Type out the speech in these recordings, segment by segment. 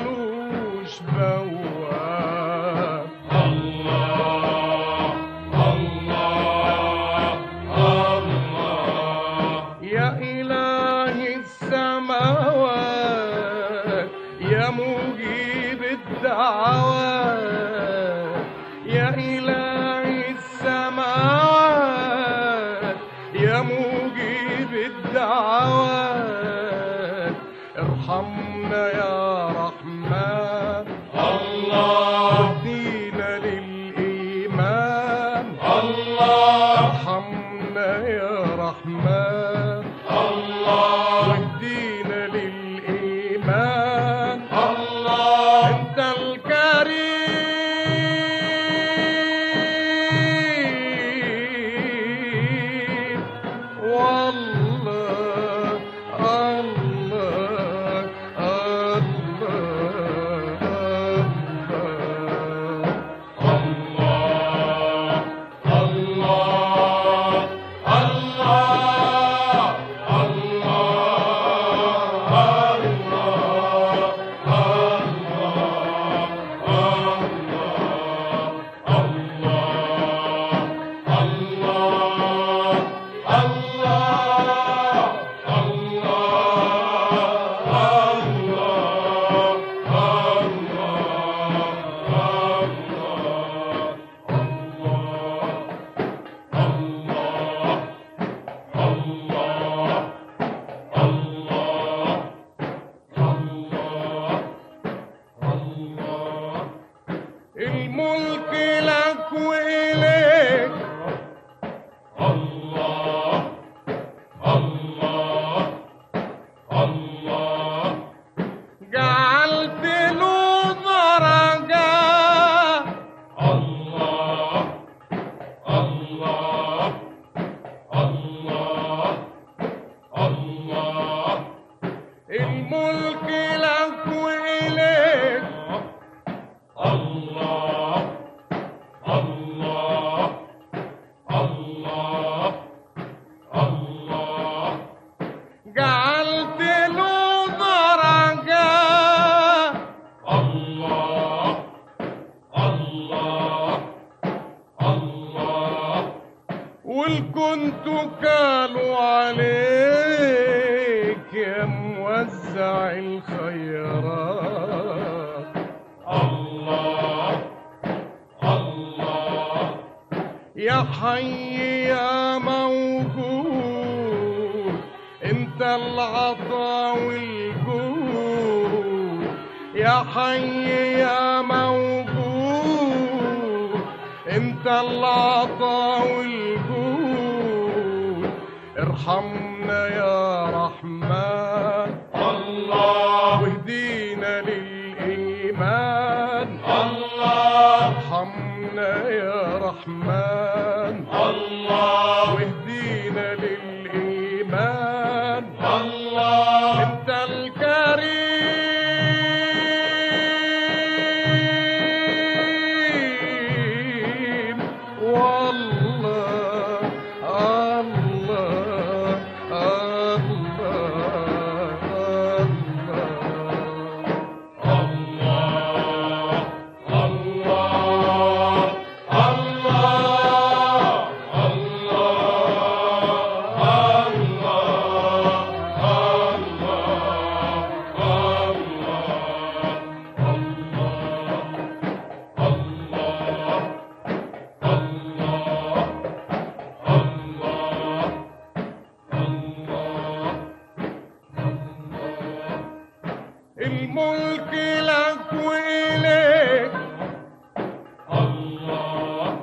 ملوش بواب. الله الله الله يا إله السماوات يا مجيب الدعوات، يا إله السماوات يا مجيب الدعوات، ارحمنا يا رحمن الله واهدينا للإيمان. الله ارحمنا يا رحمن الله واهدينا للإيمان. الله انت الكريم والله الله الملك لك وإليك الله الله الله جعلت له درجات. الله الله الله الله الملك لك وإليك الله الله الله الله جعلت له درجات. الله الله الله والكنت كانوا عليك يا موزع الخيرات. الله الله يا حي يا موجود انت العطا والجود. يا حي يا موجود انت العطا والجود، ارحمنا يا رحمن الله واهدينا للإيمان. الله ارحمنا يا رحمن الله واهدينا للإيمان. الله انت الكريم والله الله الملك لك وإليك الله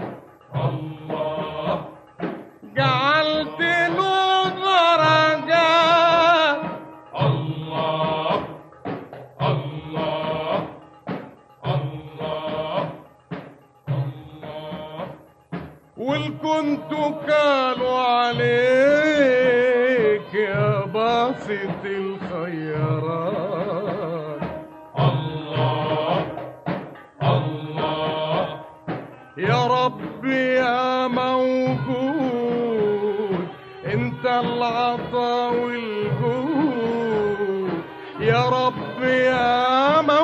الله جعلت له درجات. الله الله الله الله والكنت كانوا عليك يا باسط الخيرات. الله الله يا رب يا موجود انت العطا والجود. يا رب يا موجود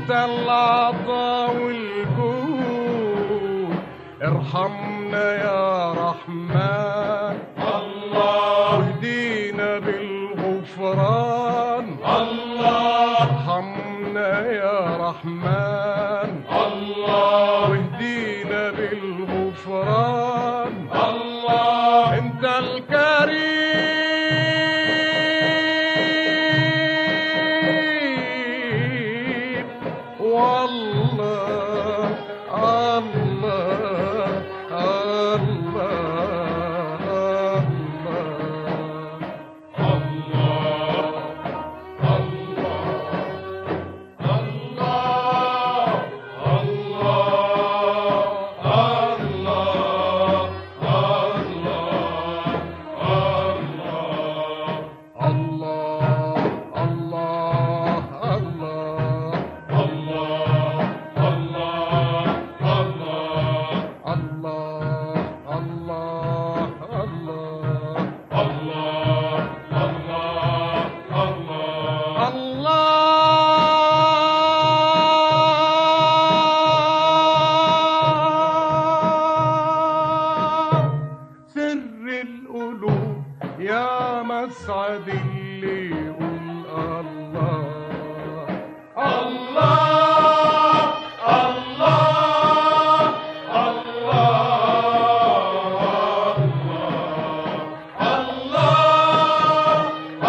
انت العطا والجود، ارحمنا يا رحمن الله واهدينا بالغفران الله ارحمنا يا رحمن الله واهدينا بالغفران الله انت الكريم والله الله الله يا مسعد اللي يقول الله الله الله الله الله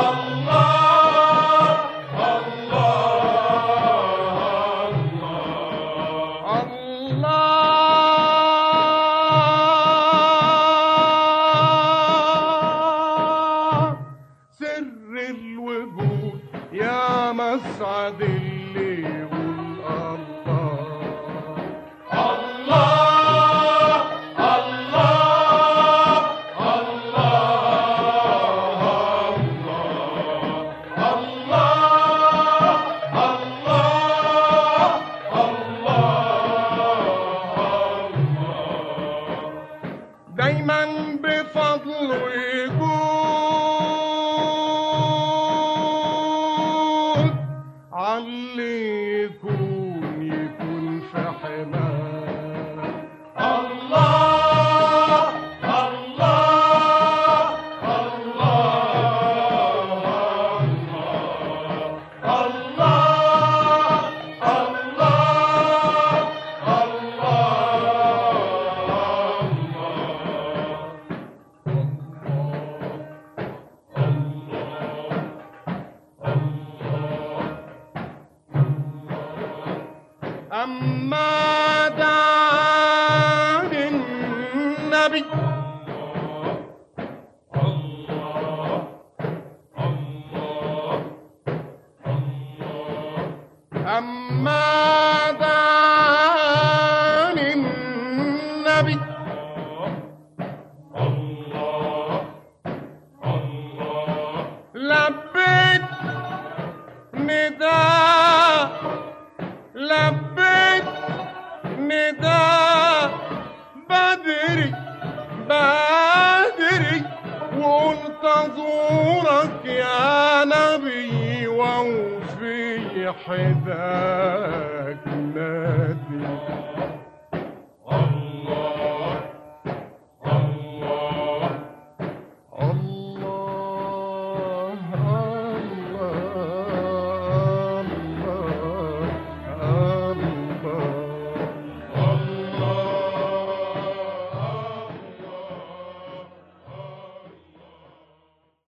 يا مسعد اللي يقول الله الله الله الله دايما بفضله يجود علي يكون في حماه الله الله أما دعان النبي أما دعان النبي لبيت نداء لبيت نداء بدري بدري وقلت ازورك يا نبي وفي حداك نادي